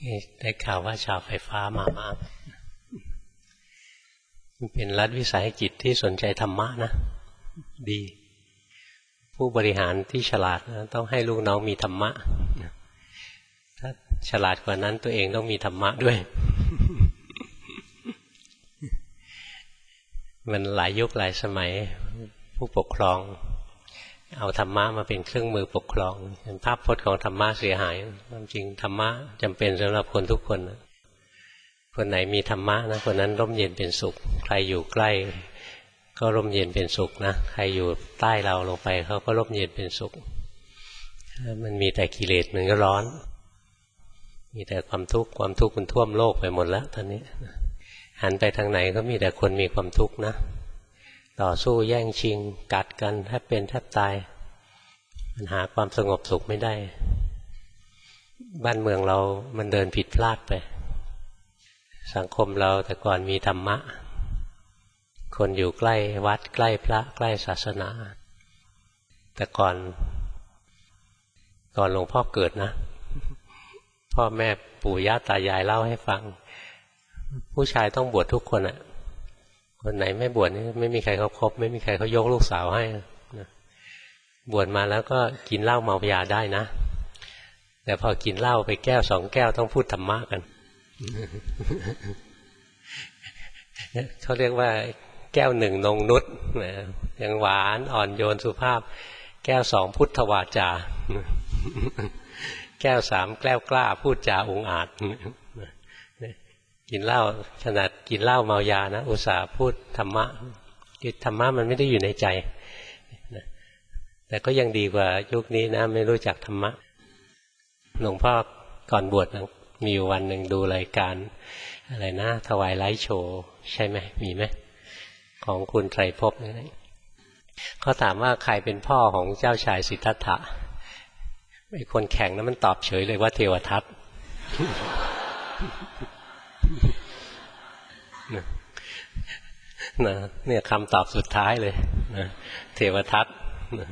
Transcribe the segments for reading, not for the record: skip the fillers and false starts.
ได้ข่าวว่าชาวไฟฟ้ามามากเป็นรัฐวิสาหกิจที่สนใจธรรมะนะดีผู้บริหารที่ฉลาดนะต้องให้ลูกน้องมีธรรมะถ้าฉลาดกว่านั้นตัวเองต้องมีธรรมะด้วยมันหลายยุคหลายสมัยผู้ปกครองเอาธรรมะมาเป็นเครื่องมือปกครองภาพพจน์ของธรรมะเสียหายความจริงธรรมะจำเป็นสำหรับคนทุกคนคนไหนมีธรรมะนะคนนั้นร่มเย็นเป็นสุขใครอยู่ใกล้ก็ร่มเย็นเป็นสุขนะใครอยู่ใต้เราลงไปเขาก็ร่มเย็นเป็นสุขมันมีแต่กิเลสมันก็ร้อนมีแต่ความทุกข์มันท่วมโลกไปหมดแล้วตอนนี้หันไปทางไหนก็มีแต่คนมีความทุกข์นะต่อสู้แย่งชิงกัดกันแทบเป็นแทบตายมันหาความสงบสุขไม่ได้บ้านเมืองเรามันเดินผิดพลาดไปสังคมเราแต่ก่อนมีธรรมะคนอยู่ใกล้วัดใกล้พระใกล้ศาสนาแต่ก่อนหลวงพ่อเกิดนะพ่อแม่ปู่ย่าตายายเล่าให้ฟังผู้ชายต้องบวชทุกคนอ่ะคนไหนไม่บวชนี่ไม่มีใครเขาคบไม่มีใครเขายกลูกสาวให้นะบวชมาแล้วก็กินเหล้าเมายาได้นะแต่พอกินเหล้าไปแก้วสองแก้วต้องพูดธรรมะกันเขาเรียกว่าแก้วหนึ่งนงนุชยังหวานอ่อนโยนสุภาพแก้วสองพุทธวาจาแก้วสามแก้วกล้าพูดจาองอาจกินเหล้าขนาดกินเหล้าเมายานะอุตส่าห์พูดธรรมะคือธรรมะมันไม่ได้อยู่ในใจแต่ก็ยังดีกว่ายุคนี้นะไม่รู้จักธรรมะหลวงพ่อก่อนบวชนะมีอยู่วันหนึ่งดูรายการอะไรนะถวายไลฟ์โชว์ใช่ไหมมีไหมของคุณไตรภพนี่เขาถามว่าใครเป็นพ่อของเจ้าชายสิทธัตถะไอ้คนแข่งนั้นมันตอบเฉยเลยว่าเทวทัตนะเนี่ยคำตอบสุดท้ายเลยนะเทวทัตนะ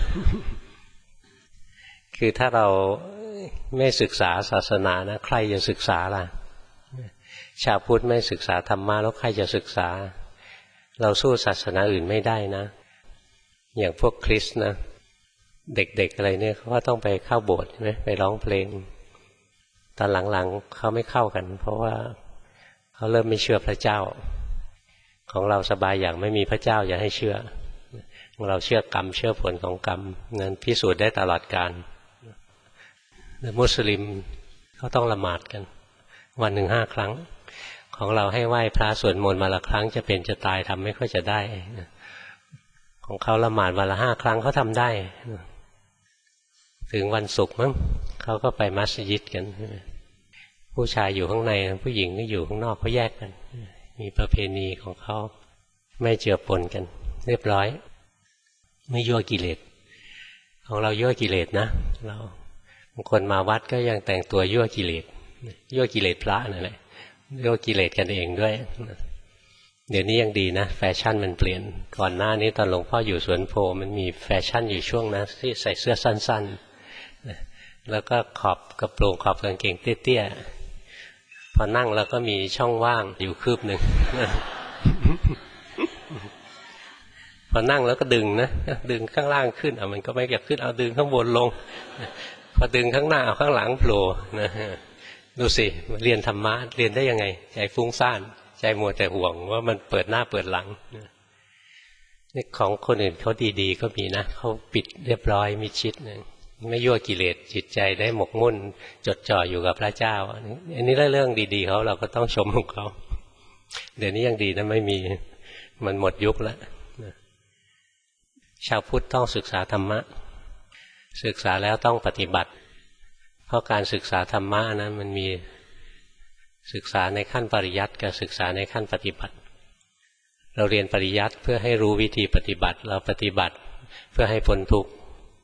คือถ้าเราไม่ศึกษาศาสนานะใครจะศึกษาล่ะชาวพุทธไม่ศึกษาธรรมะแล้วใครจะศึกษาเราสู้ศาสนาอื่นไม่ได้นะอย่างพวกคริสต์นะเด็กๆอะไรเนี่ยเขาก็ต้องไปเข้าโบสถ์ใช่ไหมไปร้องเพลงตอนหลังๆเขาไม่เข้ากันเพราะว่าเขาเริ่มไม่เชื่อพระเจ้าของเราสบายอย่างไม่มีพระเจ้าอย่าให้เชื่อเราเชื่อกรรมเชื่อผลของกรรมนั้นพิสูจน์ได้ตลอดกาลมุสลิมเขาต้องละหมาดกันวันหนึ่ง5 ครั้งของเราให้ไหว้พระสวดมนต์วันละครั้งจะเป็นจะตายทำไม่ค่อยจะได้ของเขาละหมาดวันละ5 ครั้งเขาทำได้ถึงวันศุกร์มั้งเขาก็ไปมัสยิดกันผู้ชายอยู่ข้างในผู้หญิงก็อยู่ข้างนอกเขาแยกกันมีประเพณีของเขาไม่เจือปนกันเรียบร้อยไม่ยั่วกิเลสของเรายั่วกิเลสนะเราบางคนมาวัดก็ยังแต่งตัวยั่วกิเลสพระนั่นแหละยั่วกิเลสกันเองด้วยเดี๋ยวนี้ยังดีนะแฟชั่นมันเปลี่ยนก่อนหน้านี้ตอนหลวงพ่ออยู่สวนโพมันมีแฟชั่นอยู่ช่วงนะที่ใส่เสื้อสั้นๆแล้วก็ขอบกระโปรงขอบกางเกงเตี้ยๆพอนั่งแล้วก็มีช่องว่างอยู่คืบหนึ่งพอนั่งแล้วก็ดึงนะดึงข้างล่างขึ้นมันก็ไม่อยากขึ้นเอาดึงข้างบนลงพอดึงข้างหน้าเอาข้างหลังโผล่นะดูสิเรียนธรรมะเรียนได้ยังไงใจฟุ้งซ่านใจมัวแต่ห่วงว่ามันเปิดหน้าเปิดหลังนี่ของคนอื่นเขาดีๆก็มีนะเขาปิดเรียบร้อยมิดชิดนะไม่ยั่วกิเลสจิตใจได้หมกมุ่นจดจ่ออยู่กับพระเจ้าอันนี้เรื่องดีๆเขาเราก็ต้องชมของเขาเดี๋ยวนี้ยังดีนะไม่มีมันหมดยุคแล้วชาวพุทธต้องศึกษาธรรมะศึกษาแล้วต้องปฏิบัติเพราะการศึกษาธรรมะนะมันมีศึกษาในขั้นปริยัติกับศึกษาในขั้นปฏิบัติเราเรียนปริยัติเพื่อให้รู้วิธีปฏิบัติเราปฏิบัติเพื่อให้พ้นทุกข์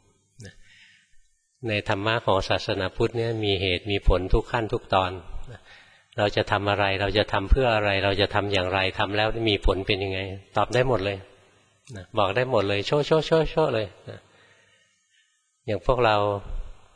ในธรรมะของศาสนาพุทธเนี่ยมีเหตุมีผลทุกขั้นทุกตอนเราจะทำอะไรเราจะทำเพื่ออะไรเราจะทำอย่างไรทำแล้วมีผลเป็นยังไงตอบได้หมดเลยบอกได้หมดเลยโชว์เลยอย่างพวกเรา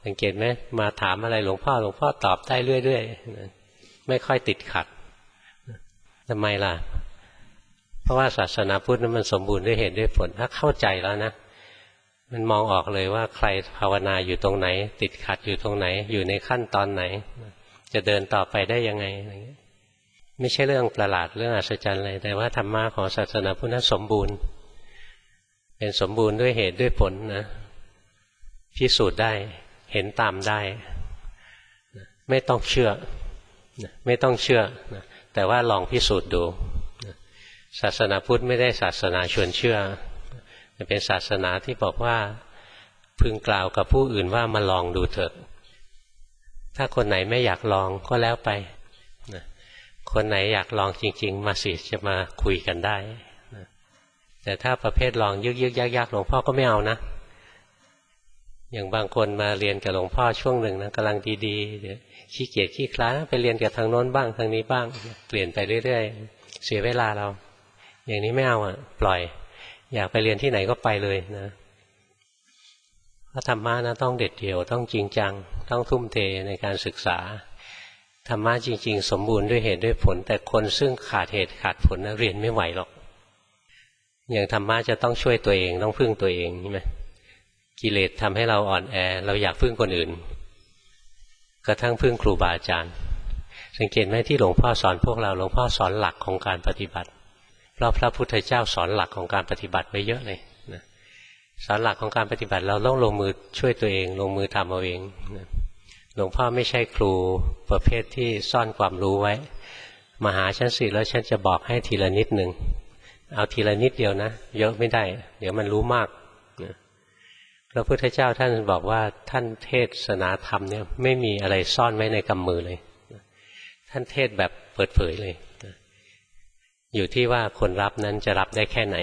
สังเกตไหมมาถามอะไรหลวงพ่อตอบได้เรื่อยๆไม่ค่อยติดขัดทำไมล่ะเพราะว่าศาสนาพุทธนั้นมันสมบูรณ์ด้วยเหตุด้วยผลถ้าเข้าใจแล้วนะมันมองออกเลยว่าใครภาวนาอยู่ตรงไหนติดขัดอยู่ตรงไหนอยู่ในขั้นตอนไหนจะเดินต่อไปได้ยังไงอะไรเงี้ยไม่ใช่เรื่องประหลาดเรื่องอัศจรรย์เลยแต่ว่าธรรมะของศาสนาพุทธนั้นสมบูรณ์เป็นสมบูรณ์ด้วยเหตุด้วยผลนะพิสูจน์ได้เห็นตามได้ไม่ต้องเชื่อไม่ต้องเชื่อแต่ว่าลองพิสูจน์ดูศาสนาพุทธไม่ได้ศาสนาชวนเชื่อเป็นศาสนาที่บอกว่าพึงกล่าวกับผู้อื่นว่ามาลองดูเถิดถ้าคนไหนไม่อยากลองก็แล้วไปคนไหนอยากลองจริงๆมาสิจะมาคุยกันได้แต่ถ้าประเภทลองยึกๆยักๆหลวงพ่อก็ไม่เอานะอย่างบางคนมาเรียนกับหลวงพ่อช่วงหนึ่งนะกำลังดีๆเดี๋ยวขี้เกียจขี้คลาดไปเรียนกับทางโน้นบ้างทางนี้บ้างเปลี่ยนไปเรื่อยๆเสียเวลาเราอย่างนี้ไม่เอาปล่อยอยากไปเรียนที่ไหนก็ไปเลยนะพระธรรมะนะต้องเด็ดเดี่ยวต้องจริงจังต้องทุ่มเทในการศึกษาธรรมะจริงๆสมบูรณ์ด้วยเหตุด้วยผลแต่คนซึ่งขาดเหตุขาดผลนะเรียนไม่ไหวหรอกอย่างธรรมะจะต้องช่วยตัวเองต้องพึ่งตัวเองใช่ไหมกิเลสทำให้เราอ่อนแอเราอยากพึ่งคนอื่นกระทั่งพึ่งครูบาอาจารย์สังเกตไหมที่หลวงพ่อสอนพวกเราหลวงพ่อสอนหลักของการปฏิบัติเพราะพระพุทธเจ้าสอนหลักของการปฏิบัติไว้เยอะเลยนะสอนหลักของการปฏิบัติเราต้องลงมือช่วยตัวเองลงมือทำเอาเองนะหลวงพ่อไม่ใช่ครูประเภทที่ซ่อนความรู้ไว้มาหาฉันสิแล้วฉันจะบอกให้ทีละนิดหนึ่งเอาทีละนิดเดียวนะเยอะไม่ได้เดี๋ยวมันรู้มากนะพระพุทธเจ้าท่านบอกว่าท่านเทศนาธรรมเนี่ยไม่มีอะไรซ่อนไว้ในกำมือเลยท่านเทศแบบเปิดเผยเลยอยู่ที่ว่าคนรับนั้นจะรับได้แค่ไหน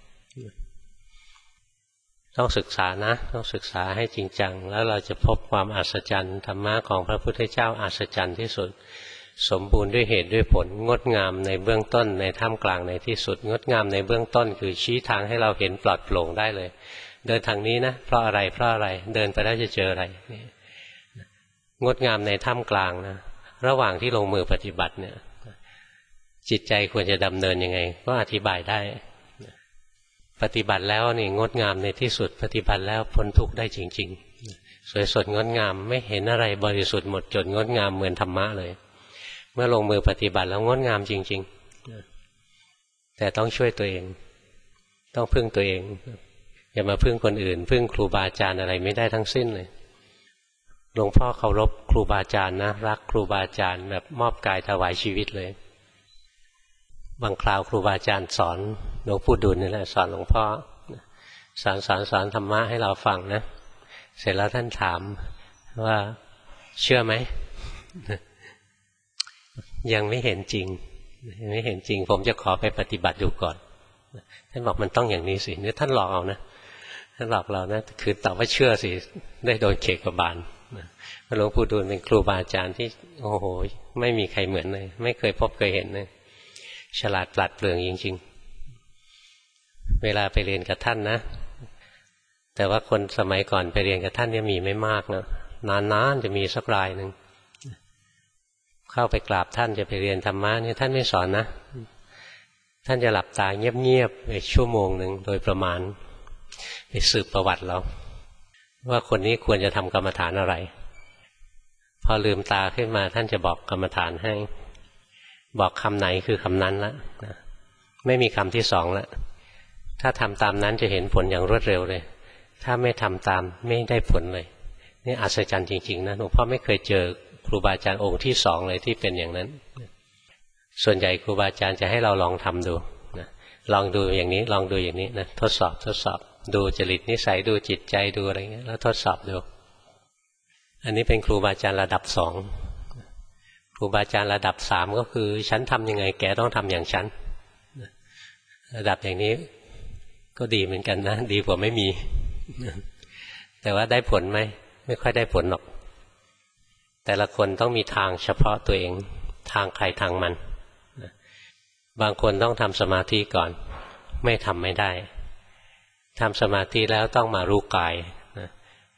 ต้องศึกษานะต้องศึกษาให้จริงจังแล้วเราจะพบความอัศจรรย์ธรรมะของพระพุทธเจ้าอัศจรรย์ที่สุดสมบูรณ์ด้วยเหตุด้วยผลงดงามในเบื้องต้นในท่ามกลางในที่สุดงดงามในเบื้องต้นคือชี้ทางให้เราเห็นปลอดโปร่งได้เลยเดินทางนี้นะเพราะอะไรเดินไปแล้วจะเจออะไรงดงามในท่ามกลางนะระหว่างที่ลงมือปฏิบัติเนี่ยจิตใจควรจะดำเนินยังไงก็อธิบายได้ปฏิบัติแล้วนี่งดงามในที่สุดปฏิบัติแล้วพ้นทุกข์ได้จริงๆสวยสดงดงามไม่เห็นอะไรบริสุทธิ์หมดจดงดงามเหมือนธรรมะเลยเมื่อลงมือปฏิบัติแล้วงดงามจริงๆแต่ต้องช่วยตัวเองต้องพึ่งตัวเองอย่ามาพึ่งคนอื่นพึ่งครูบาอาจารย์อะไรไม่ได้ทั้งสิ้นเลยหลวงพ่อเคารพครูบาอาจารย์นะรักครูบาอาจารย์แบบมอบกายถวายชีวิตเลยบางคราวครูบาอาจารย์สอนหลวงปู่ดูลนี่แหละสอนหลวงพ่อสอนธรรมะให้เราฟังนะเสร็จแล้วท่านถามว่าเชื่อไหม ยังไม่เห็นจริงไม่เห็นจริงผมจะขอไปปฏิบัติดูก่อนท่านบอกมันต้องอย่างนี้สิเนี่ยท่านหลอกเอานะท่านหลอกเรานะคือตอบว่าเชื่อสิได้โดนเขกกบาลหลวงปู่ดูลเป็นครูบาอาจารย์ที่โอ้โหไม่มีใครเหมือนเลยไม่เคยพบเคยเห็นเลยฉลาดปราดเปรื่องจริงๆเวลาไปเรียนกับท่านนะแต่ว่าคนสมัยก่อนไปเรียนกับท่านเนี่ยมีไม่มากนะนานๆจะมีสักรายหนึ่งเข้าไปกราบท่านจะไปเรียนธรรมะเนี่ยท่านไม่สอนนะท่านจะหลับตาเงียบๆไปชั่วโมงหนึ่งโดยประมาณไปสืบประวัติเราว่าคนนี้ควรจะทำกรรมฐานอะไรพอลืมตาขึ้นมาท่านจะบอกกรรมฐานให้บอกคำไหนคือคำนั้นละไม่มีคำที่สองละถ้าทำตามนั้นจะเห็นผลอย่างรวดเร็วเลยถ้าไม่ทำตามไม่ได้ผลเลยนี่อัศจรรย์จริงๆนะหลวงพ่อไม่เคยเจอครูบาอาจารย์องค์ที่สองเลยที่เป็นอย่างนั้นส่วนใหญ่ครูบาอาจารย์จะให้เราลองทำดูนะลองดูอย่างนี้ลองดูอย่างนี้นะทดสอบดูจริตนิสัยดูจิตใจดูอะไรเงี้ยแล้วทดสอบดูอันนี้เป็นครูบาอาจารย์ระดับสองครูบาอาจารย์ระดับสามก็คือฉันทำยังไงแกต้องทำอย่างฉันระดับอย่างนี้ก็ดีเหมือนกันนะดีกว่าไม่มีแต่ว่าได้ผลไหมไม่ค่อยได้ผลหรอกแต่ละคนต้องมีทางเฉพาะตัวเองทางใครทางมันบางคนต้องทำสมาธิก่อนไม่ทำไม่ได้ทำสมาธิแล้วต้องมารู้กาย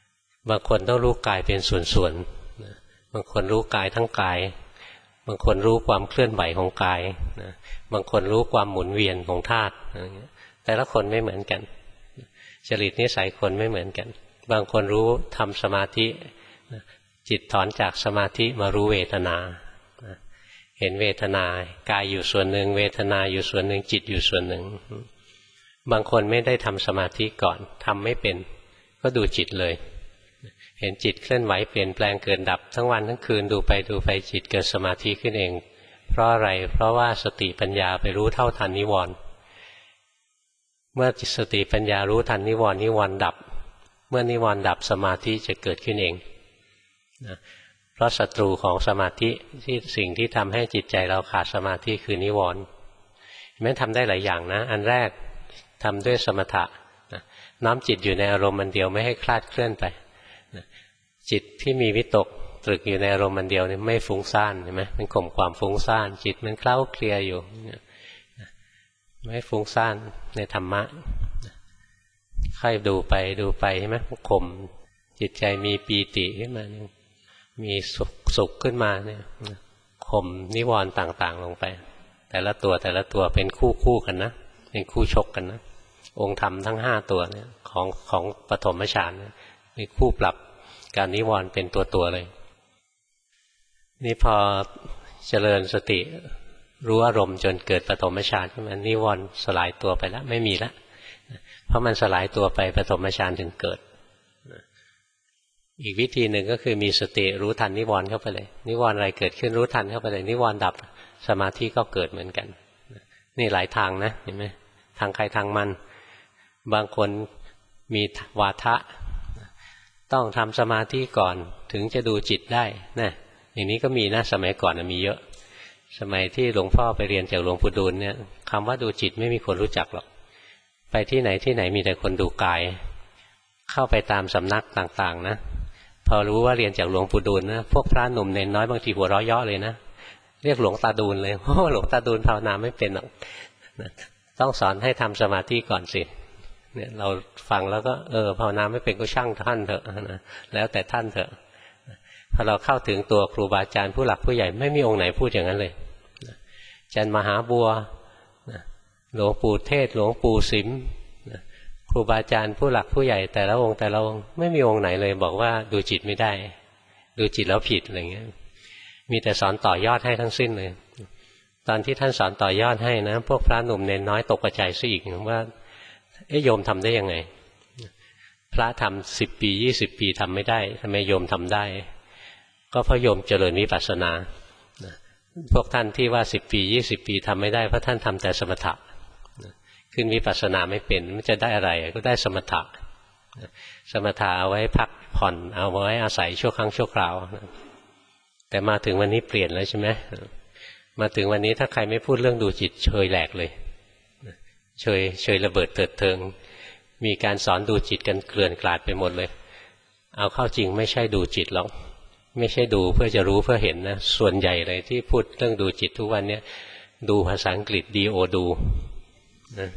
บางคนต้องรู้กายเป็นส่วนๆบางคนรู้กายทั้งกายบางคนรู้ความเคลื่อนไหวของกายบางคนรู้ความหมุนเวียนของธาตุแต่ละคนไม่เหมือนกันจริตนิสัยคนไม่เหมือนกันบางคนรู้ทำสมาธิจิตถอนจากสมาธิมารู้เวทนาเห็นเวทนากายอยู่ส่วนหนึ่งเวทนาอยู่ส่วนหนึ่งจิตอยู่ส่วนหนึ่งบางคนไม่ได้ทำสมาธิก่อนทำไม่เป็นก็ดูจิตเลยเห็นจิตเคลื่อนไหวเปลี่ยนแปลงเกิดดับทั้งวันทั้งคืนดูไปจิตเกิดสมาธิขึ้นเองเพราะอะไรเพราะว่าสติปัญญาไปรู้เท่าทันนิวรณ์เมื่อสติปัญญารู้ทันนิวรณ์นิวรณ์ดับเมื่อนิวรณ์ดับสมาธิจะเกิดขึ้นเองเพราะศัตรูของสมาธิที่สิ่งที่ทำให้จิตใจเราขาดสมาธิคือนิวรณ์ไม่ทำได้หลายอย่างนะอันแรกทำด้วยสมถะน้อมจิตอยู่ในอารมณ์มันเดียวไม่ให้คลาดเคลื่อนไปจิตที่มีวิตกตรึกอยู่ในอารมณ์มันเดียวนี่ไม่ฟุ้งซ่านเห็นไหมมันข่มความฟุ้งซ่านจิตมันเคล้าเคลียอยู่ไม่ฟุ้งซ่านในธรรมะค่อยดูไปใช่ไหมข่มจิตใจมีปีติขึ้นมามีสุขขึ้นมาเนี่ยข่มนิวรณ์ต่างๆลงไปแต่ละตัวเป็นคู่กันนะเป็นคู่ชกกันนะองค์ธรรมทั้ง5ตัวเนี่ยของปฐมฌานมีคู่ปรับการนิวรณ์เป็นตัวเลยนี่พอเจริญสติรู้อารมณ์จนเกิดปฐมฌานขึ้นมานิวรณ์สลายตัวไปแล้วไม่มีแล้วเพราะมันสลายตัวไปปฐมฌานถึงเกิดอีกวิธีหนึ่งก็คือมีสติรู้ทันนิวรณ์เข้าไปเลยนิวรณ์อะไรเกิดขึ้นรู้ทันเข้าไปเลยนิวรณ์ดับสมาธิก็เกิดเหมือนกันนี่หลายทางนะเห็นไหมทางใครทางมันบางคนมีวาทะต้องทำสมาธิก่อนถึงจะดูจิตได้นะอย่างนี้ก็มีนะสมัยก่อนมีเยอะสมัยที่หลวงพ่อไปเรียนจากหลวงปู่ดูลเนี่ยคำว่าดูจิตไม่มีคนรู้จักหรอกไปที่ไหนมีแต่คนดูกายเข้าไปตามสำนักต่างๆนะพอรู้ว่าเรียนจากหลวงปู่ดูลนะพวกพระหนุ่มเนนน้อยบางทีหัวเราะเยาะเลยนะเรียกหลวงตาดูลเลยเพราะหลวงตาดูลภาวนาไม่เป็นหรอกต้องสอนให้ทำสมาธิก่อนสิเนี่ยเราฟังแล้วก็ภาวนาไม่เป็นก็ช่างท่านเถอะนะแล้วแต่ท่านเถอะพอเราเข้าถึงตัวครูบาอาจารย์ผู้หลักผู้ใหญ่ไม่มีองค์ไหนพูดอย่างนั้นเลยอาจารย์มหาบัวหลวงปู่เทศหลวงปู่สิมครูบาอาจารย์ผู้หลักผู้ใหญ่แต่ละองค์ไม่มีองค์ไหนเลยบอกว่าดูจิตไม่ได้ดูจิตแล้วผิดอะไรเงี้ยมีแต่สอนต่อยอดให้ทั้งสิ้นเลยตอนที่ท่านสอนต่อยอดให้นะพวกพระหนุ่มเนนน้อยตกใจซะอีกว่าโยมทำได้ยังไงพระทำ10 ปี20 ปีทำไม่ได้ทำไมโยมทำได้ก็เพราะโยมเจริญวิปัสสนาพวกท่านที่ว่า10 ปี20 ปีทำไม่ได้เพราะท่านทำแต่สมถะขึ้นวิปัสสนาไม่เป็นมันจะได้อะไรก็ได้สมถะเอาไว้พักผ่อนเอาไว้อาศัยชั่วครั้งชั่วคราวแต่มาถึงวันนี้เปลี่ยนแล้วใช่ไหมมาถึงวันนี้ถ้าใครไม่พูดเรื่องดูจิตเฉยแหลกเลยเฉยระเบิดเถิดเทิงมีการสอนดูจิตกันเกลื่อนกลาดไปหมดเลยเอาเข้าจริงไม่ใช่ดูจิตหรอกไม่ใช่ดูเพื่อจะรู้เพื่อเห็นนะส่วนใหญ่เลยที่พูดเรื่องดูจิตทุกวันนี้ดูภาษาอังกฤษ do ดูนะ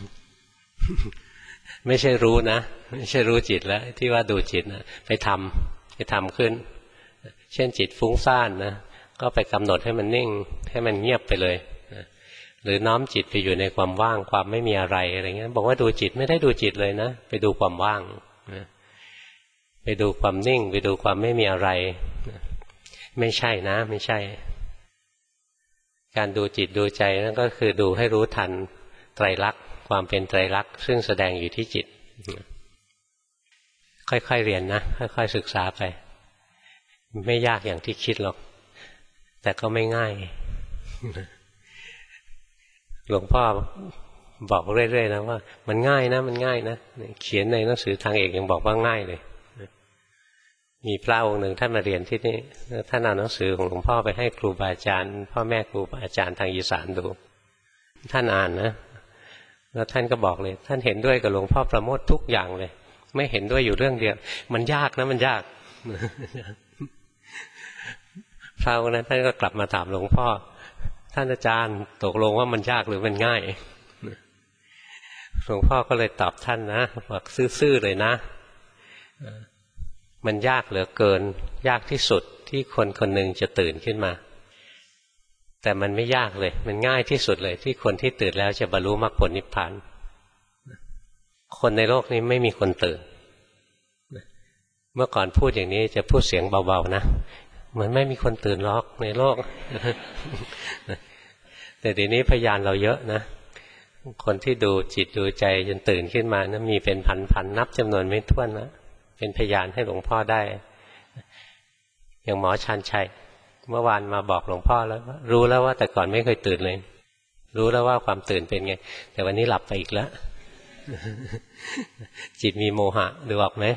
ไม่ใช่รู้นะไม่ใช่รู้จิตแล้วที่ว่าดูจิตนะไปทำขึ้นเช่นจิตฟุ้งซ่านนะก็ไปกำหนดให้มันนิ่งให้มันเงียบไปเลยหรือน้อมจิตไปอยู่ในความว่างความไม่มีอะไรอะไรเงี้ยบอกว่าดูจิตไม่ได้ดูจิตเลยนะไปดูความว่างไปดูความนิ่งไปดูความไม่มีอะไรไม่ใช่นะไม่ใช่การดูจิตดูใจนั่นก็คือดูให้รู้ทันไตรลักษณ์ความเป็นไตรลักษณ์ซึ่งแสดงอยู่ที่จิตค่อยๆเรียนนะค่อยๆศึกษาไปไม่ยากอย่างที่คิดหรอกแต่ก็ไม่ง่ายหลวงพ่อบอกเรื่อยๆนะว่ามันง่ายนะเขียนในหนังสือทางเอกยังบอกว่าง่ายเลยมีพระองค์หนึ่งท่านมาเรียนที่นี่ท่านเอาหนังสือของหลวงพ่อไปให้ครูบาอาจารย์พ่อแม่ครูบาอาจารย์ทางอีสานดูท่านอ่านนะแล้วท่านก็บอกเลยท่านเห็นด้วยกับหลวงพ่อประโมททุกอย่างเลยไม่เห็นด้วยอยู่เรื่องเดียวมันยากนะมันยากพระองค์นั้นท่านก็กลับมาถามหลวงพ่อท่านอาจารย์ตกลงว่ามันยากหรือมันง่ายหลวงพ่อก็เลยตอบท่านนะบอกซื่อๆเลยนะมันยากเหลือเกินยากที่สุดที่คนคนหนึ่งจะตื่นขึ้นมาแต่มันไม่ยากเลยมันง่ายที่สุดเลยที่คนที่ตื่นแล้วจะบรรลุมรรคผลนิพพานคนในโลกนี้ไม่มีคนตื่นเมื่อก่อนพูดอย่างนี้จะพูดเสียงเบาๆนะเหมือนไม่มีคนตื่นหรอกในโลกแต่เดี๋ยวนี้พยานเราเยอะนะคนที่ดูจิตดูใจจนตื่นขึ้นมานะมีเป็นพันๆนับจำนวนไม่ถ้วนนะเป็นพยานให้หลวงพ่อได้อย่างหมอชันชัยเมื่อวานมาบอกหลวงพ่อแล้วรู้แล้วว่าแต่ก่อนไม่เคยตื่นเลยรู้แล้วว่าความตื่นเป็นไงแต่วันนี้หลับไปอีกแล้วจิตมีโมหะดูออกไหม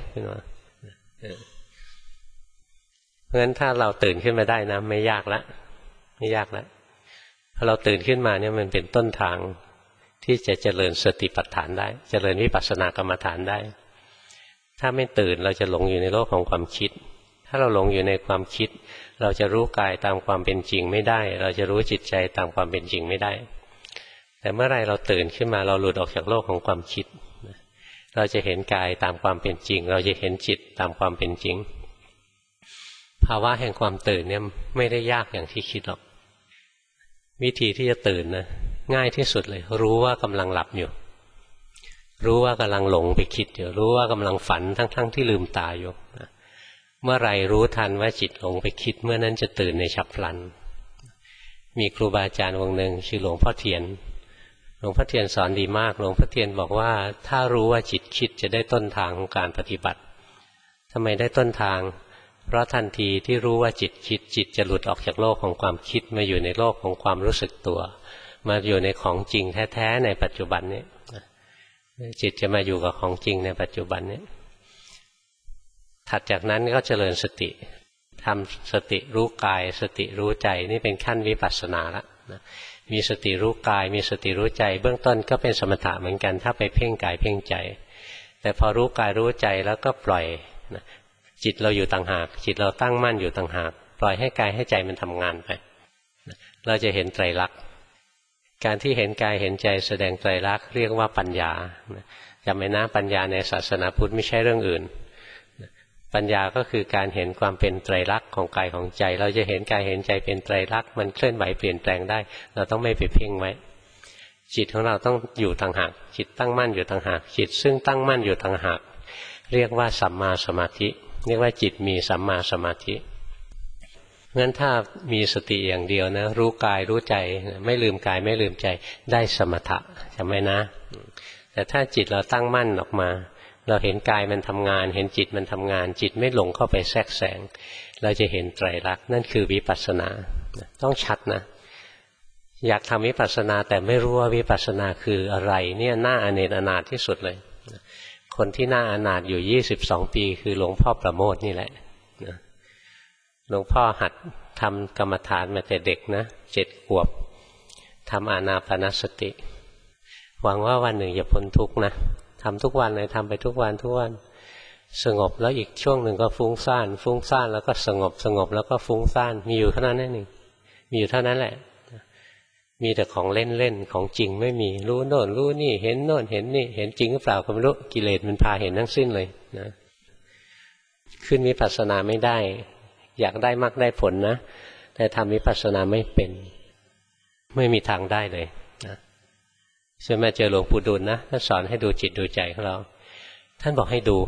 เพราะฉะนั้นถ้าเราตื่นขึ้นมาได้นะไม่ยากละไม่ยากละพอเราตื่นขึ้นมาเนี่ยมันเป็นต้นทางที่จะเจริญสติปัฏฐานได้เจริญวิปัสสนากรรมฐานได้ถ้าไม่ตื่นเราจะหลงอยู่ในโลกของความคิดถ้าเราหลงอยู่ในความคิดเราจะรู้กายตามความเป็นจริงไม่ได้เราจะรู้จิตใจตามความเป็นจริงไม่ได้แต่เมื่อไรเราตื่นขึ้นมาเราหลุดออกจากโลกของความคิดเราจะเห็นกายตามความเป็นจริงเราจะเห็นจิตตามความเป็นจริงภาวะแห่งความตื่นเนี่ยไม่ได้ยากอย่างที่คิดหรอกวิธีที่จะตื่นนะง่ายที่สุดเลยรู้ว่ากำลังหลับอยู่รู้ว่ากำลังหลงไปคิดอยู่รู้ว่ากำลังฝันทั้งที่ลืมตาอยู่เมื่อไรรู้ทันว่าจิตหลงไปคิดเมื่อนั้นจะตื่นในฉับพลันมีครูบาอาจารย์องค์หนึ่งชื่อหลวงพ่อเทียนหลวงพ่อเทียนสอนดีมากหลวงพ่อเทียนบอกว่าถ้ารู้ว่าจิตคิดจะได้ต้นทางของการปฏิบัติทำไมได้ต้นทางเพราะทันทีที่รู้ว่าจิตคิดจิตจะหลุดออกจากโลกของความคิดมาอยู่ในโลกของความรู้สึกตัวมาอยู่ในของจริงแท้ๆในปัจจุบันนี้จิตจะมาอยู่กับของจริงในปัจจุบันนี้ถัดจากนั้นก็เจริญสติทำสติรู้กายสติรู้ใจนี่เป็นขั้นวิปัสสนาละมีสติรู้กายมีสติรู้ใจเบื้องต้นก็เป็นสมถะเหมือนกันถ้าไปเพ่งกายเพ่งใจแต่พอรู้กายรู้ใจแล้วก็ปล่อยจิตเราอยู่ต่างหากจิตเราตั้งมั่นอยู่ต่างหากปล่อยให้กายให้ใจมันทำงานไปเราจะเห็นไตรลักษณ์การที่เห็นกายเห็นใจแสดงไตรลักษณ์เรียกว่าปัญญาจำไว้นะปัญญาในศาสนาพุทธไม่ใช่เรื่องอื่นปัญญาก็คือการเห็นความเป็นไตรลักษณ์ของกายของใจเราจะเห็นกายเห็นใจเป็นไตรลักษณ์มันเคลื่อนไหวเปลี่ยนแปลงได้เราต้องไม่ไปเพ่งไว้จิตของเราต้องอยู่ต่างหากจิตตั้งมั่นอยู่ต่างหากจิตซึ่งตั้งมั่นอยู่ต่างหากเรียกว่าสัมมาสมาธิเรียกว่าจิตมีสัมมาสมาธิงั้นถ้ามีสติอย่างเดียวนะรู้กายรู้ใจไม่ลืมกายไม่ลืมใจได้สมถะจำไว้นะแต่ถ้าจิตเราตั้งมั่นออกมาเราเห็นกายมันทำงานเห็นจิตมันทำงานจิตไม่หลงเข้าไปแทรกแซงเราจะเห็นไตรลักษณ์นั่นคือวิปัสสนาต้องชัดนะอยากทำวิปัสสนาแต่ไม่รู้ว่าวิปัสสนาคืออะไรเนี่ยน่าอเนจอนาถที่สุดเลยคนที่น่าอนาถอยู่22ปีคือหลวงพ่อประโมทนี่แหละหลวงพ่อหัดทำกรรมฐานมาแต่เด็กนะ7 ขวบทำอานาปานสติหวังว่าวันหนึ่งจะพ้นทุกข์นะทำทุกวันเลยทำไปทุกวันสงบแล้วอีกช่วงหนึ่งก็ฟุ้งซ่านแล้วก็สงบแล้วก็ฟุ้งซ่านมีอยู่เท่านั้นเองมีอยู่เท่านั้นแหละมีแต่ของเล่นของจริงไม่มีรู้โน่นรู้นี่เห็นโน่นเห็นนี่เห็นจริงหรือเปล่าก็ไม่รู้กิเลสมันพาเห็นทั้งสิ้นเลยนะขึ้นวิปัสสนาไม่ได้อยากได้มรรคได้ผลนะแต่ทำวิปัสสนาไม่เป็นไม่มีทางได้เลยนะส่วนมาเจอหลวงปู่ดูลนะท่านสอนให้ดูจิตดูใจของเราท่านบอกให้ดู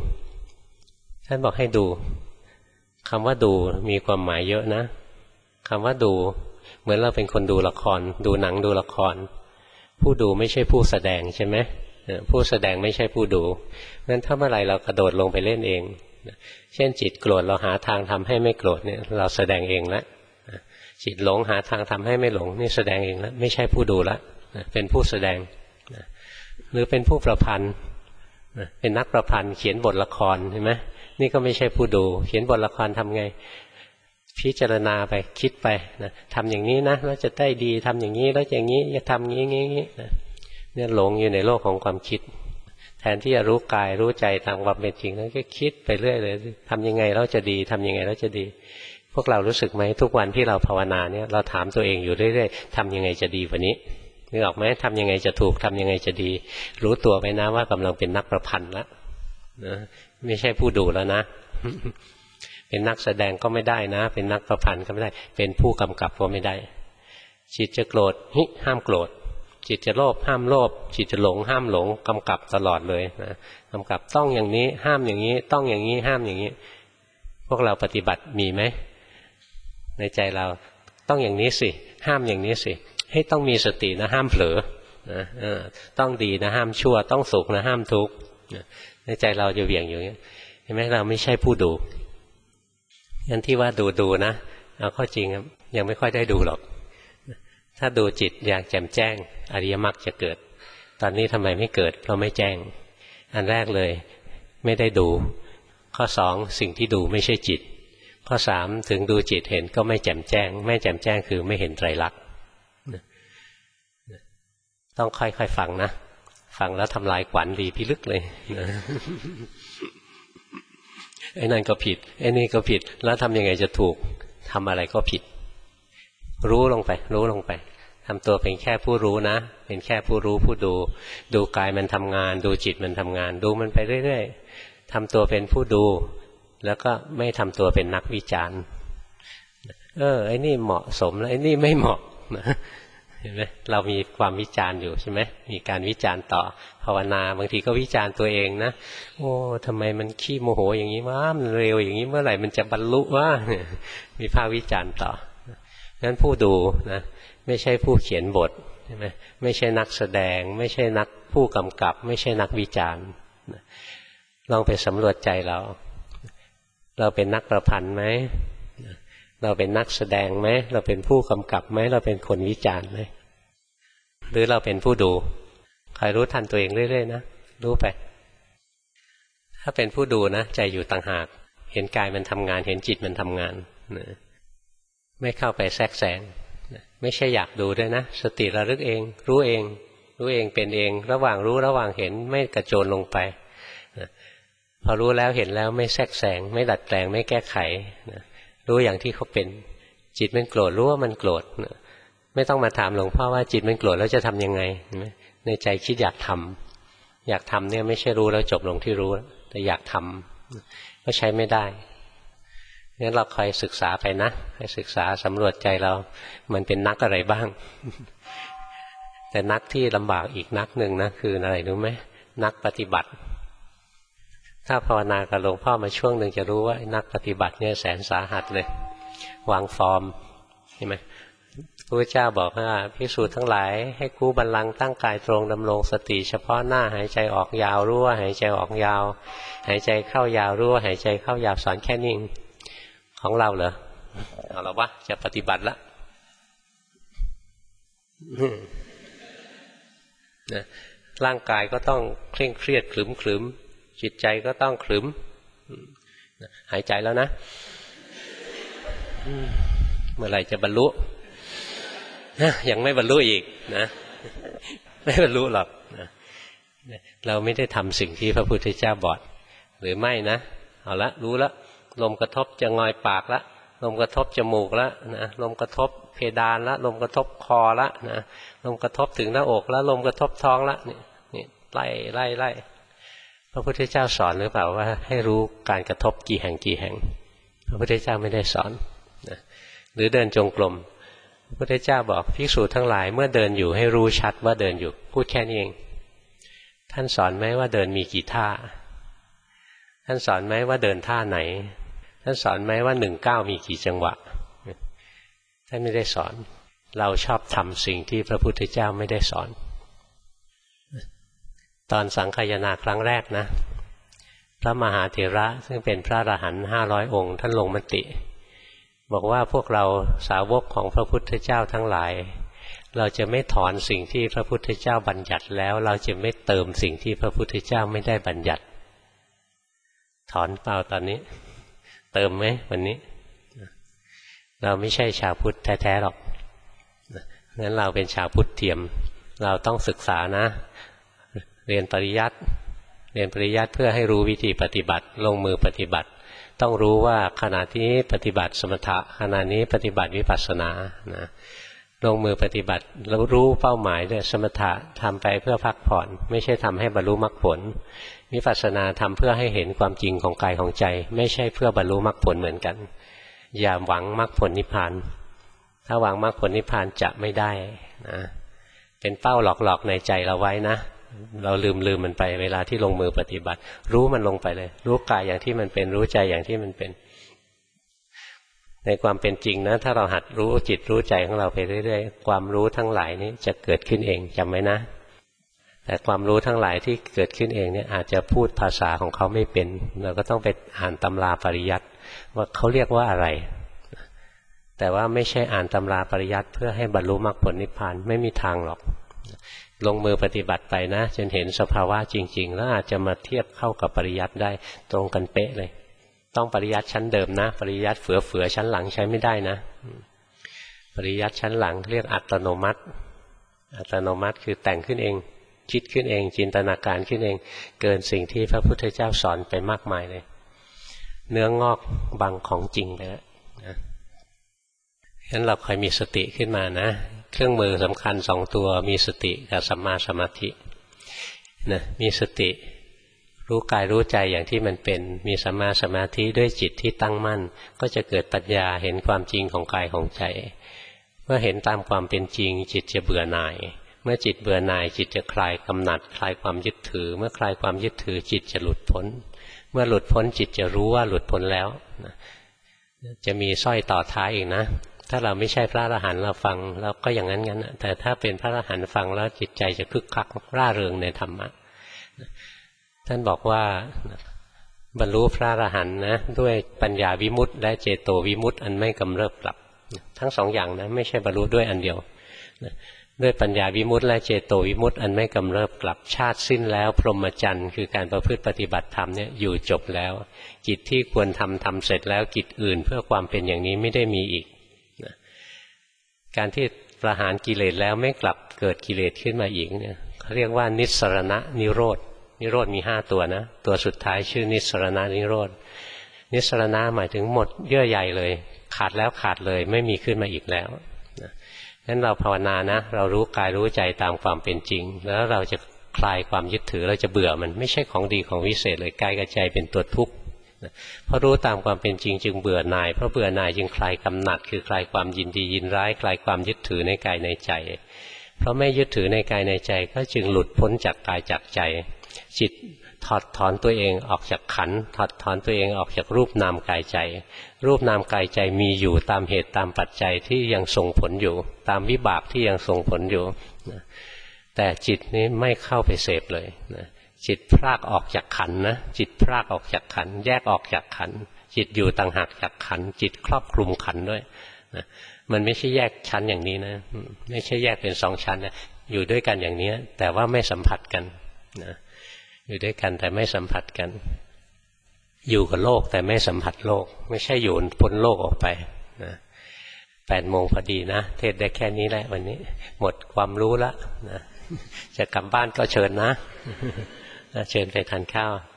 คำว่าดูมีความหมายเยอะนะคำว่าดูเหมือนเราเป็นคนดูละครดูหนังดูละครผู้ดูไม่ใช่ผู้แสดงใช่ไหมผู้แสดงไม่ใช่ผู้ดูงั้นถ้าเมื่อไหร่เรากระโดดลงไปเล่นเองเช่นจิตโกรธเราหาทางทำให้ไม่โกรธเนี่ยเราแสดงเองแล้วจิตหลงหาทางทำให้ไม่หลงนี่แสดงเองแล้วไม่ใช่ผู้ดูแล้วเป็นผู้แสดงหรือเป็นผู้ประพันธ์เป็นนักประพันธ์เขียนบทละครใช่ไหมนี่ก็ไม่ใช่ผู้ดูเขียนบทละครทำไงพิจารณาไปคิดไปนะทำอย่างนี้นะแล้วจะได้ดีทำอย่างนี้แล้วอย่างนี้จะทำงี้นะเนี่ยหลงอยู่ในโลกของความคิดแทนที่จะรู้กายรู้ใจตามความเป็นจริงแล้วก็คิดไปเรื่อยเลยทำยังไงแล้วจะดีทำยังไงแล้วจะดีพวกเรารู้สึกไหมทุกวันที่เราภาวนาเนี่ยเราถามตัวเองอยู่เรื่อยๆทำยังไงจะดีกว่านี้นึกออกไหมทำยังไงจะถูกทำยังไงจะดีรู้ตัวไปนะว่ากำลังเป็นนักประพันธ์แล้วนะไม่ใช่ผู้ดูแล้วนะเป็นนักแสดงก็ไม่ได้นะเป็นนักประพันธ์ก็ไม่ได้เป็นผู้กำกับก็ไม่ได้จิตจะโกรธห้ามโกรธจิตจะโลภห้ามโลภจิตจะหลงห้ามหลงกำกับตลอดเลยนะกำกับต้องอย่างนี้ห้ามอย่างนี้ต้องอย่างนี้ห้ามอย่างนี้พวกเราปฏิบัติมีไหมในใจเราต้องอย่างนี้สิห้ามอย่างนี้สิให้ต้องมีสตินะห้ามเผลอนะต้องดีนะห้ามชั่วต้องสุขนะห้ามทุกข์ในใจเราจะเหวี่ยงอยู่อย่างนี้เห็นไหมเราไม่ใช่ผู้ดูงั้นที่ว่าดูนะเอาข้อจริงยังไม่ค่อยได้ดูหรอกถ้าดูจิตอย่างแจ่มแจ้งอริยมรรคจะเกิดตอนนี้ทำไมไม่เกิดเพราะไม่แจ้งอันแรกเลยไม่ได้ดูข้อ2สิ่งที่ดูไม่ใช่จิตข้อ3ถึงดูจิตเห็นก็ไม่แจ่มแจ้งไม่แจ่มแจ้งคือไม่เห็นไตรลักษณ์ต้องค่อยๆฟังนะฟังแล้วทำลายขวัญดีพิลึกเลยไอ้นั่นก็ผิดไอ้นี่ก็ผิดแล้วทำยังไงจะถูกทำอะไรก็ผิดรู้ลงไปทำตัวเป็นแค่ผู้รู้นะเป็นแค่ผู้รู้ผู้ดูกายมันทำงานดูจิตมันทำงานดูมันไปเรื่อยๆทำตัวเป็นผู้ดูแล้วก็ไม่ทำตัวเป็นนักวิจารณ์ไอ้นี่เหมาะสมแล้วไอ้นี่ไม่เหมาะนะเห็นไหมเรามีความวิจารณ์อยู่ใช่ไหมมีการวิจารณ์ต่อภาวนาบางทีก็วิจารณ์ตัวเองนะโอ้ทำไมมันขี้โมโหอย่างนี้วะมันเร็วอย่างนี้เมื่อไหร่มันจะบรรลุวะมีภาควิจารณ์ต่องั้นผู้ดูนะไม่ใช่ผู้เขียนบทใช่ไหมไม่ใช่นักแสดงไม่ใช่นักผู้กำกับไม่ใช่นักวิจารณ์ลองไปสำรวจใจเราเป็นนักประพันธ์ไหมเราเป็นนักแสดงไหมเราเป็นผู้กำกับไหมเราเป็นคนวิจารณ์ไหมหรือเราเป็นผู้ดูคอยรู้ทันตัวเองเรื่อยๆนะรู้ไปถ้าเป็นผู้ดูนะใจอยู่ต่างหากเห็นกายมันทำงานเห็นจิตมันทำงานไม่เข้าไปแทรกแซงไม่ใช่อยากดูด้วยนะสติระลึกเองรู้เองเป็นเองระหว่างรู้ระหว่างเห็นไม่กระโจนลงไปพอรู้แล้วเห็นแล้วไม่แทรกแซงไม่ดัดแปลงไม่แก้ไขรู้อย่างที่เขาเป็นจิตมันโกรธรู้ว่ามันโกรธไม่ต้องมาถามหลวงพ่อว่าจิตมันโกรธแล้วจะทำยังไงในใจคิดอยากทำเนี่ยไม่ใช่รู้แล้วจบลงที่รู้แต่อยากทำก็ใช้ไม่ได้งั้นเราคอยศึกษาไปนะให้ศึกษาสำรวจใจเรามันเป็นนักอะไรบ้างแต่นักที่ลำบากอีกนักหนึ่งนะคืออะไรรู้ไหมนักปฏิบัติถ้าภาวนากับหลวงพ่อมาช่วงหนึ่งจะรู้ว่านักปฏิบัติเนี่ยแสนสาหัสเลยวางฟอร์มเห็นไหมพระพุทธเจ้าบอกว่าภิกษุทั้งหลายให้กู้บัลลังก์ตั้งกายตรงดำรงสติเฉพาะหน้าหายใจออกยาวรู้ว่าหายใจออกยาวหายใจเข้ายาวรู้ว่าหายใจเข้ายาวสอนแค่นี้ของเราเหรอเอาละวะจะปฏิบัติละร่างกายก็ต้องเคร่งเครียดขรึมจิตใจก็ต้องขรึมหายใจแล้วนะเมื่อไหร่จะบรรลุยังไม่บรรลุอีกนะไม่บรรลุหรอกนะเราไม่ได้ทำสิ่งที่พระพุทธเจ้าบอกหรือไม่นะเอาละรู้ละลมกระทบจะงอยปากละลมกระทบจมูกละนะลมกระทบเพดานละลมกระทบคอละนะลมกระทบถึงหน้าอกละลมกระทบท้องละนี่ไล่พระพุทธเจ้าสอนหรือเปล่าว่าให้รู้การกระทบกี่แห่งพระพุทธเจ้าไม่ได้สอนนะหรือเดินจงกรมพระพุทธเจ้าบอกภิกษุทั้งหลายเมื่อเดินอยู่ให้รู้ชัดว่าเดินอยู่พูดแค่นี้เองท่านสอนไหมว่าเดินมีกี่ท่าท่านสอนไหมว่าเดินท่าไหนท่านสอนไหมว่า19มีกี่จังหวะท่านไม่ได้สอนเราชอบทำสิ่งที่พระพุทธเจ้าไม่ได้สอนตอนสังฆายนาครั้งแรกนะพระมหาเถระซึ่งเป็นพระอรหันต์500 องค์ท่านลงมติบอกว่าพวกเราสาวกของพระพุทธเจ้าทั้งหลายเราจะไม่ถอนสิ่งที่พระพุทธเจ้าบัญญัติแล้วเราจะไม่เติมสิ่งที่พระพุทธเจ้าไม่ได้บัญญัติถอนเปล่าตอนนี้เติมไหมวันนี้เราไม่ใช่ชาวพุทธแท้ๆหรอกงั้นเราเป็นชาวพุทธเทียมเราต้องศึกษานะเรียนปริยัติเพื่อให้รู้วิธีปฏิบัติลงมือปฏิบัติต้องรู้ว่าขณะที่ปฏิบัติสมถะขณะนี้ปฏิบัติวิปัสสนานะลงมือปฏิบัติแล้วรู้เป้าหมายด้วยสมถะทำไปเพื่อพักผ่อนไม่ใช่ทำให้บรรลุมรรคผลวิปัสสนาทำเพื่อให้เห็นความจริงของกายของใจไม่ใช่เพื่อบรรลุมรรคผลเหมือนกันอย่าหวังมรรคผลนิพพานถ้าหวังมรรคผลนิพพานจะไม่ได้นะเป็นเป้าหลอกๆในใจเราไว้นะเราลืมมันไปเวลาที่ลงมือปฏิบัติรู้มันลงไปเลยรู้กายอย่างที่มันเป็นรู้ใจอย่างที่มันเป็นในความเป็นจริงนะถ้าเราหัดรู้จิตรู้ใจของเราไปเรื่อยๆความรู้ทั้งหลายนี้จะเกิดขึ้นเองจำไว้นะแต่ความรู้ทั้งหลายที่เกิดขึ้นเองเนี่ยอาจจะพูดภาษาของเขาไม่เป็นเราก็ต้องไปอ่านตำราปริยัติว่าเขาเรียกว่าอะไรแต่ว่าไม่ใช่อ่านตำราปริยัติเพื่อให้บรรลุมรรคผลนิพพานไม่มีทางหรอกลงมือปฏิบัติไปนะจนเห็นสภาวะจริงๆแล้วอาจจะมาเทียบเข้ากับปริยัติได้ตรงกันเป๊ะเลยต้องปริยัติชั้นเดิมนะปริยัติเฟือชั้นหลังใช้ไม่ได้นะปริยัติชั้นหลังเรียกอัตโนมัติอัตโนมัติคือแต่งขึ้นเองคิดขึ้นเองจินตนาการขึ้นเองเกินสิ่งที่พระพุทธเจ้าสอนไปมากมายเลยเนื้องอกบังของจริงไปแล้วนะงั้นเราคอยมีสติขึ้นมานะเครื่องมือสำคัญ2ตัวมีสติกับสัมมาสมาธินะมีสติรู้กายรู้ใจอย่างที่มันเป็นมีสัมมาสมาธิด้วยจิตที่ตั้งมั่นก็จะเกิดปัญญาเห็นความจริงของกายของใจเมื่อเห็นตามความเป็นจริงจิตจะเบื่อหน่ายเมื่อจิตเบื่อหน่ายจิตจะคลายกำหนัดคลายความยึดถือเมื่อคลายความยึดถือจิตจะหลุดพ้นเมื่อหลุดพ้นจิตจะรู้ว่าหลุดพ้นแล้วจะมีสร้อยต่อท้ายอีกนะถ้าเราไม่ใช่พระอรหันต์เราฟังเราก็อย่างนั้นแต่ถ้าเป็นพระอรหันต์ฟังแล้วจิตใจจะคึกคักร่าเริงในธรรมะท่านบอกว่าบรรลุพระอรหันต์นะด้วยปัญญาวิมุตติและเจโตวิมุตติอันไม่กำเริบกลับทั้งสองอย่างนะไม่ใช่บรรลุด้วยอันเดียวด้วยปัญญาวิมุตติและเจโตวิมุตติอันไม่กำเริบกลับชาติสิ้นแล้วพรหมจรรย์คือการประพฤติปฏิบัติธรรมเนี่ยอยู่จบแล้วกิจที่ควรทำเสร็จแล้วกิจอื่นเพื่อความเป็นอย่างนี้ไม่ได้มีอีกการที่ประหารกิเลสแล้วไม่กลับเกิดกิเลสขึ้นมาอีกเนี่ยเขาเรียกว่านิสสรณะนิโรธนิโรธมี5ตัวนะตัวสุดท้ายชื่อนิสสรณะนิโรธนิสสรณะหมายถึงหมดเยื่อใยเลยขาดแล้วขาดเลยไม่มีขึ้นมาอีกแล้วงั้นเราภาวนานะเรารู้กายรู้ใจตามความเป็นจริงแล้วเราจะคลายความยึดถือเราจะเบื่อมันไม่ใช่ของดีของวิเศษเลยกายกับใจเป็นตัวทุกข์เพราะรู้ตามความเป็นจริงจึงเบื่อหน่ายเพราะเบื่อหน่ายจึงคลายกำหนัดคือคลายความยินดียินร้ายคลายความยึดถือในกายในใจเพราะไม่ยึดถือในกายในใจก็จึงหลุดพ้นจากกายจากใจจิตถอดถอนตัวเองออกจากขันธ์ถอดถอนตัวเองออกจากรูปนามกายใจรูปนามกายใจมีอยู่ตามเหตุตามปัจจัยที่ยังส่งผลอยู่ตามวิบากที่ยังส่งผลอยู่แต่จิตนี้ไม่เข้าไปเสพเลยจิตพรากออกจากขันธ์นะจิตพรากออกจากขันธ์แยกออกจากขันธ์จิตอยู่ต่างหากจากขันธ์จิตครอบคลุมขันธ์ด้วยมันไม่ใช่แยกชั้นอย่างนี้นะไม่ใช่แยกเป็น2ชั้นนะอยู่ด้วยกันอย่างนี้แต่ว่าไม่สัมผัสกันนะอยู่ด้วยกันแต่ไม่สัมผัสกันอยู่กับโลกแต่ไม่สัมผัสโลกไม่ใช่อยู่พ้นโลกออกไปนะ8 โมงพอดีนะเทศได้แค่นี้แหละวันนี้หมดความรู้แล้วนะจะกลับบ้านก็เชิญนะเชิญไปทานข้าว